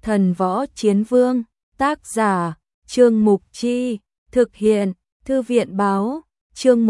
Thần Võ Chiến Vương, tác giả, Trương Mục Chi, thực hiện, Thư viện Báo, chương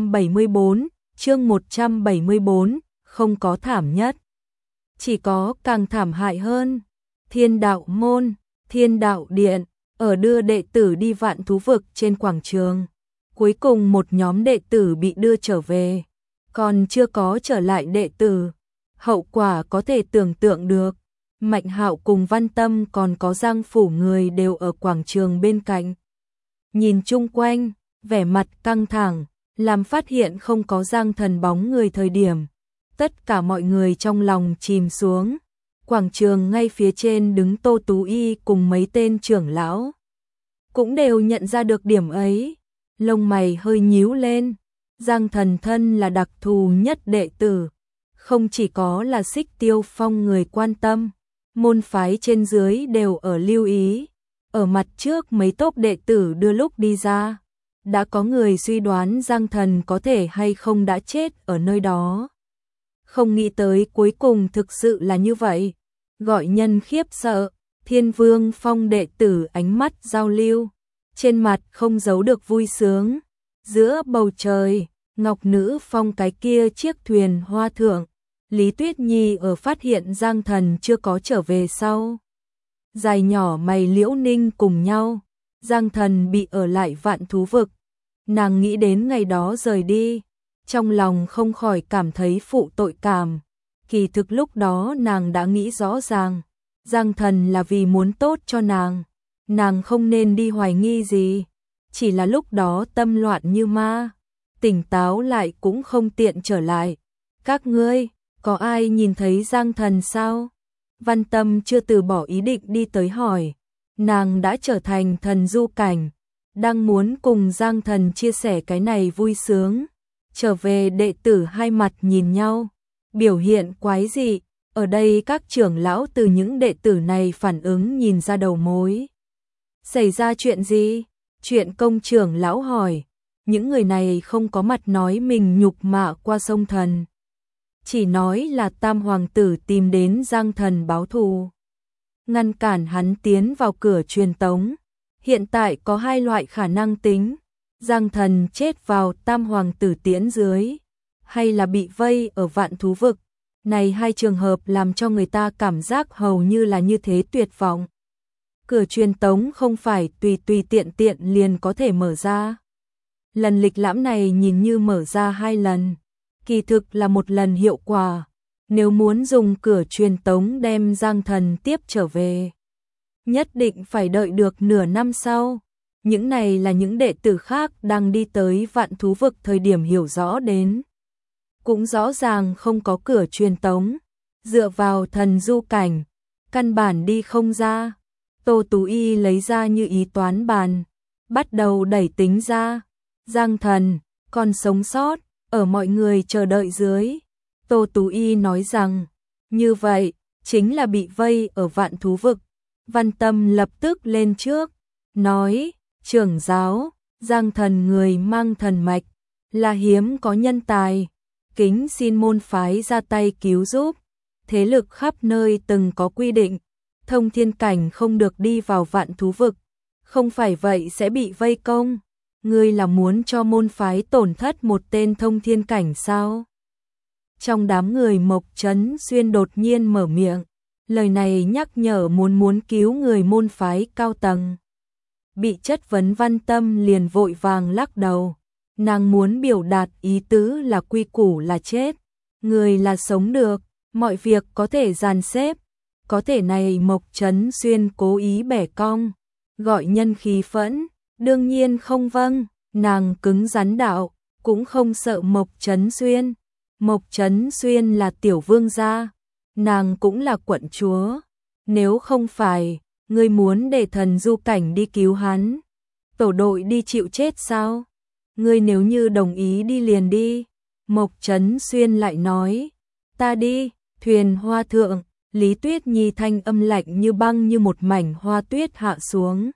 174, không có thảm nhất. Chỉ có càng thảm hại hơn. Thiên Đạo Môn, Thiên Đạo Điện, ở đưa đệ tử đi Vạn Thú Vực trên quảng trường. Cuối cùng một nhóm đệ tử bị đưa trở về, còn chưa có trở lại đệ tử. Hậu quả có thể tưởng tượng được. Mạnh Hạo cùng Văn Tâm còn có Giang Phủ người đều ở quảng trường bên cạnh. Nhìn chung quanh, vẻ mặt căng thẳng, làm phát hiện không có Giang Thần bóng người thời điểm. Tất cả mọi người trong lòng chìm xuống. Quảng trường ngay phía trên đứng Tô Tú Y cùng mấy tên trưởng lão. Cũng đều nhận ra được điểm ấy. Lông mày hơi nhíu lên. Giang Thần thân là đặc thù nhất đệ tử. Không chỉ có là Xích Tiêu Phong người quan tâm. Môn phái trên dưới đều ở lưu ý. Ở mặt trước mấy tốp đệ tử đưa lúc đi ra. Đã có người suy đoán Giang Thần có thể hay không đã chết ở nơi đó. Không nghĩ tới cuối cùng thực sự là như vậy. Gọi nhân khiếp sợ. Thiên Vương Phong đệ tử ánh mắt giao lưu. Trên mặt không giấu được vui sướng. Giữa bầu trời, Ngọc Nữ Phong cái kia chiếc thuyền hoa thượng. Lý Tuyết Nhi ở phát hiện Giang Thần chưa có trở về sau. Dài nhỏ mày Liễu Ninh cùng nhau. Giang Thần bị ở lại Vạn Thú Vực. Nàng nghĩ đến ngày đó rời đi. Trong lòng không khỏi cảm thấy phụ tội cảm. Kỳ thực lúc đó nàng đã nghĩ rõ ràng. Giang Thần là vì muốn tốt cho nàng. Nàng không nên đi hoài nghi gì. Chỉ là lúc đó tâm loạn như ma. Tỉnh táo lại cũng không tiện trở lại. Các ngươi, có ai nhìn thấy Giang Thần sao? Văn Tâm chưa từ bỏ ý định đi tới hỏi. Nàng đã trở thành thần du cảnh. Đang muốn cùng Giang Thần chia sẻ cái này vui sướng. Trở về đệ tử hai mặt nhìn nhau. Biểu hiện quái dị. Ở đây các trưởng lão từ những đệ tử này phản ứng nhìn ra đầu mối. Xảy ra chuyện gì? Chuyện công trưởng lão hỏi. Những người này không có mặt nói mình nhục mạ qua sông thần. Chỉ nói là Tam Hoàng tử tìm đến Giang Thần báo thù. Ngăn cản hắn tiến vào cửa truyền tống. Hiện tại có hai loại khả năng tính. Giang Thần chết vào Tam Hoàng tử tiễn dưới. Hay là bị vây ở Vạn Thú Vực. Này hai trường hợp làm cho người ta cảm giác hầu như là như thế tuyệt vọng. Cửa truyền tống không phải tùy tiện liền có thể mở ra. Lần lịch lãm này nhìn như mở ra 2 lần. Kỳ thực là 1 lần hiệu quả. Nếu muốn dùng cửa truyền tống đem Giang Thần tiếp trở về, nhất định phải đợi được nửa năm sau. Những này là những đệ tử khác đang đi tới Vạn Thú Vực thời điểm hiểu rõ đến. Cũng rõ ràng không có cửa truyền tống. Dựa vào thần du cảnh, căn bản đi không ra. Tô Tú Y lấy ra như ý toán bàn. Bắt đầu đẩy tính ra. Giang Thần, còn sống sót, ở mọi người chờ đợi dưới. Tô Tú Y nói rằng, như vậy, chính là bị vây ở Vạn Thú Vực. Văn Tâm lập tức lên trước, nói, trưởng giáo, Giang Thần người mang thần mạch, là hiếm có nhân tài. Kính xin môn phái ra tay cứu giúp. Thế lực khắp nơi từng có quy định, thông thiên cảnh không được đi vào Vạn Thú Vực. Không phải vậy sẽ bị vây công. Ngươi là muốn cho môn phái tổn thất một tên thông thiên cảnh sao? Trong đám người Mộc Trấn Xuyên đột nhiên mở miệng. Lời này nhắc nhở muốn cứu người môn phái cao tầng. Bị chất vấn Văn Tâm liền vội vàng lắc đầu. Nàng muốn biểu đạt ý tứ là quy củ là chết. Người là sống được, mọi việc có thể dàn xếp. Có thể này Mộc Trấn Xuyên cố ý bẻ cong. Gọi nhân khí phẫn. Đương nhiên không vâng, nàng cứng rắn đạo, cũng không sợ Mộc Trấn Xuyên. Mộc Trấn Xuyên là tiểu vương gia, nàng cũng là quận chúa. Nếu không phải, ngươi muốn để thần du cảnh đi cứu hắn, tổ đội đi chịu chết sao? Ngươi nếu như đồng ý đi liền đi. Mộc Trấn Xuyên lại nói, ta đi. Thuyền hoa thượng, Lý Tuyết Nhi thanh âm lạnh như băng như một mảnh hoa tuyết hạ xuống.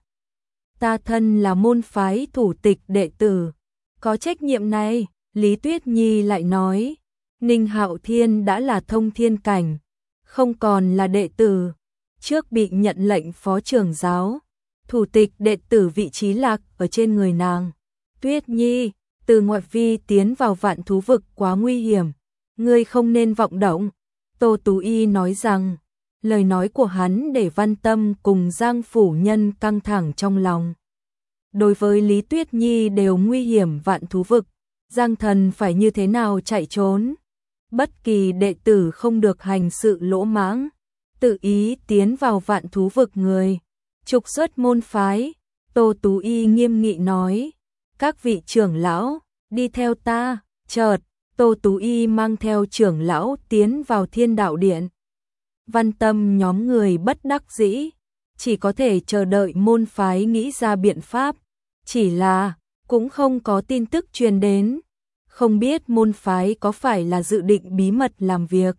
Ta thân là môn phái thủ tịch đệ tử, có trách nhiệm này. Lý Tuyết Nhi lại nói, Ninh Hạo Thiên đã là thông thiên cảnh, không còn là đệ tử. trước bị nhận lệnh phó trưởng giáo, thủ tịch đệ tử vị trí lạc ở trên người nàng. Tuyết Nhi, từ ngoại vi tiến vào vạn thú vực quá nguy hiểm, ngươi không nên vọng động. Tô Tú Y nói rằng, lời nói của hắn để Văn Tâm cùng Giang phủ nhân căng thẳng trong lòng. Đối với Lý Tuyết Nhi đều nguy hiểm vạn thú vực, Giang Thần phải như thế nào chạy trốn? Bất kỳ đệ tử không được hành sự lỗ mãng, tự ý tiến vào vạn thú vực người, trục xuất môn phái. Tô Tú Y nghiêm nghị nói, các vị trưởng lão, đi theo ta. Chợt, Tô Tú Y mang theo trưởng lão tiến vào Thiên Đạo Điện. Văn Tâm nhóm người bất đắc dĩ, chỉ có thể chờ đợi môn phái nghĩ ra biện pháp, chỉ là cũng không có tin tức truyền đến, không biết môn phái có phải là dự định bí mật làm việc.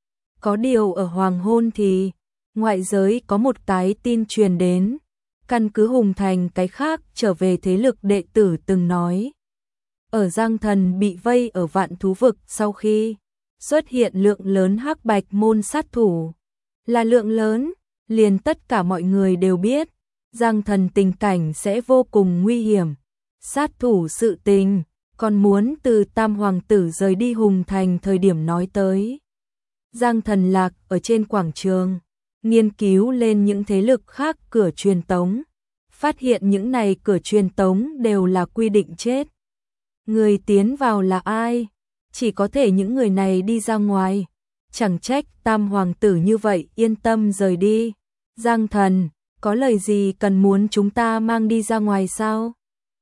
Có điều ở hoàng hôn thì ngoại giới có một cái tin truyền đến, căn cứ Hùng Thành cái khác trở về thế lực đệ tử từng nói. Ở Giang Thần bị vây ở vạn thú vực sau khi xuất hiện lượng lớn hắc bạch môn sát thủ. Là lượng lớn, liền tất cả mọi người đều biết, Giang Thần tình cảnh sẽ vô cùng nguy hiểm. Sát thủ sự tình, còn muốn từ Tam Hoàng tử rời đi Hùng Thành thời điểm nói tới. Giang Thần lạc ở trên quảng trường, nghiên cứu lên những thế lực khác cửa truyền tống, phát hiện những này cửa truyền tống đều là quy định chết. Người tiến vào là ai? Chỉ có thể những người này đi ra ngoài. Chẳng trách Tam Hoàng tử như vậy yên tâm rời đi. Giang Thần, có lời gì cần muốn chúng ta mang đi ra ngoài sao?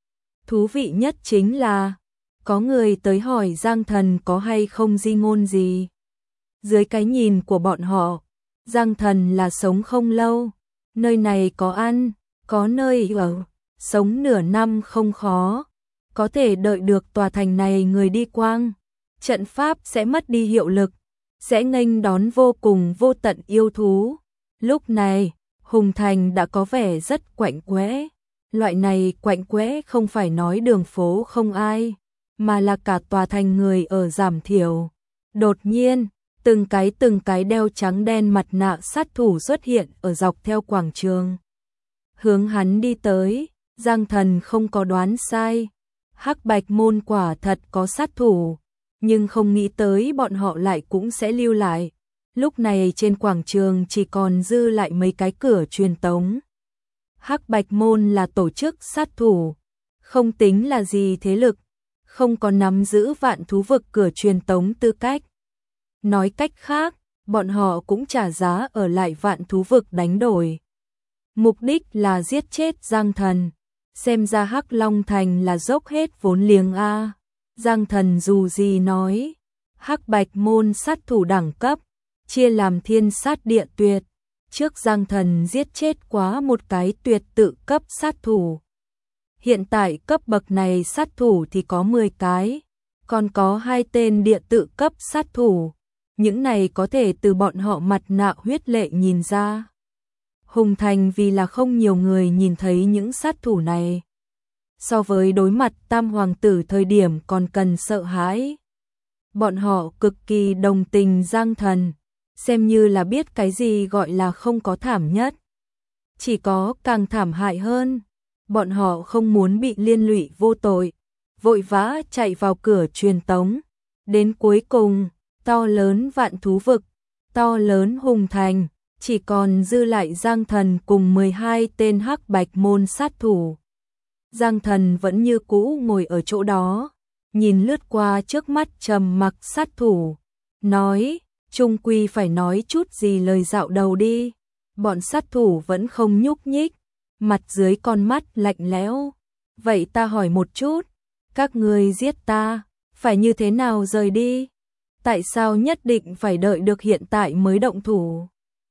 Thú vị nhất chính là, có người tới hỏi Giang Thần có hay không di ngôn gì. Dưới cái nhìn của bọn họ, Giang Thần là sống không lâu, nơi này có ăn, có nơi ở, sống nửa năm không khó, có thể đợi được tòa thành này người đi quang, trận pháp sẽ mất đi hiệu lực, sẽ nghênh đón vô cùng vô tận yêu thú. Lúc này, Hùng Thành đã có vẻ rất quạnh quẽ. Loại này quạnh quẽ không phải nói đường phố không ai, mà là cả tòa thành người ở giảm thiểu. Đột nhiên, từng cái đeo trắng đen mặt nạ sát thủ xuất hiện ở dọc theo quảng trường. Hướng hắn đi tới, Giang Thần không có đoán sai. Hắc Bạch môn quả thật có sát thủ, nhưng không nghĩ tới bọn họ lại cũng sẽ lưu lại. Lúc này trên quảng trường chỉ còn dư lại mấy cái cửa truyền tống. Hắc Bạch môn là tổ chức sát thủ, không tính là gì thế lực, không có nắm giữ vạn thú vực cửa truyền tống tư cách. Nói cách khác, bọn họ cũng trả giá ở lại vạn thú vực đánh đổi. Mục đích là giết chết Giang Thần. Xem ra Hắc Long Thành là dốc hết vốn liếng a. Giang Thần dù gì nói, Hắc Bạch môn sát thủ đẳng cấp, chia làm thiên sát địa tuyệt. Trước Giang Thần giết chết quá một cái tuyệt tự cấp sát thủ. Hiện tại cấp bậc này sát thủ thì có 10 cái, còn có 2 tên địa tự cấp sát thủ. Những này có thể từ bọn họ mặt nạ huyết lệ nhìn ra. Hùng Thành vì là không nhiều người nhìn thấy những sát thủ này. So với đối mặt Tam Hoàng tử thời điểm còn cần sợ hãi. Bọn họ cực kỳ đồng tình Giang Thần, xem như là biết cái gì gọi là không có thảm nhất. Chỉ có càng thảm hại hơn. Bọn họ không muốn bị liên lụy vô tội, vội vã chạy vào cửa truyền tống. Đến cuối cùng, to lớn vạn thú vực, to lớn Hùng Thành, chỉ còn dư lại Giang Thần cùng 12 tên Hắc Bạch môn sát thủ. Giang Thần vẫn như cũ ngồi ở chỗ đó, nhìn lướt qua trước mắt trầm mặc sát thủ, nói, chung quy phải nói chút gì lời dạo đầu đi. Bọn sát thủ vẫn không nhúc nhích, mặt dưới con mắt lạnh lẽo. Vậy ta hỏi một chút, các ngươi giết ta, phải như thế nào rời đi? Tại sao nhất định phải đợi được hiện tại mới động thủ?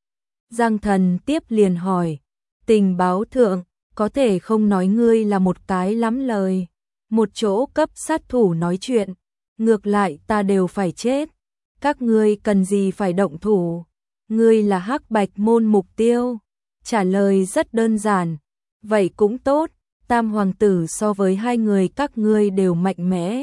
Giang Thần tiếp liền hỏi, tình báo thượng, có thể không nói ngươi là một cái lắm lời. Một chỗ cấp sát thủ nói chuyện, ngược lại ta đều phải chết. Các ngươi cần gì phải động thủ? Ngươi là Hắc Bạch môn mục tiêu. Trả lời rất đơn giản. Vậy cũng tốt, Tam Hoàng tử so với hai người các ngươi đều mạnh mẽ.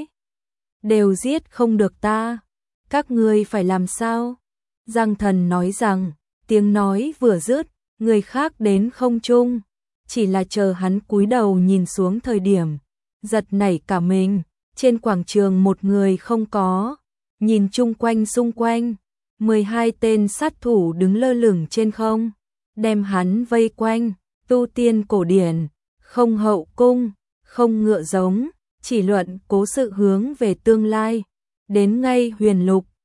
Đều giết không được ta. Các ngươi phải làm sao? Giang Thần nói rằng, tiếng nói vừa dứt, người khác đến không trung, chỉ là chờ hắn cúi đầu nhìn xuống thời điểm, giật nảy cả mình, trên quảng trường một người không có, nhìn chung quanh xung quanh, 12 tên sát thủ đứng lơ lửng trên không, đem hắn vây quanh, tu tiên cổ điển, không hậu cung, không ngựa giống, chỉ luận cố sự hướng về tương lai, đến ngay huyền lục,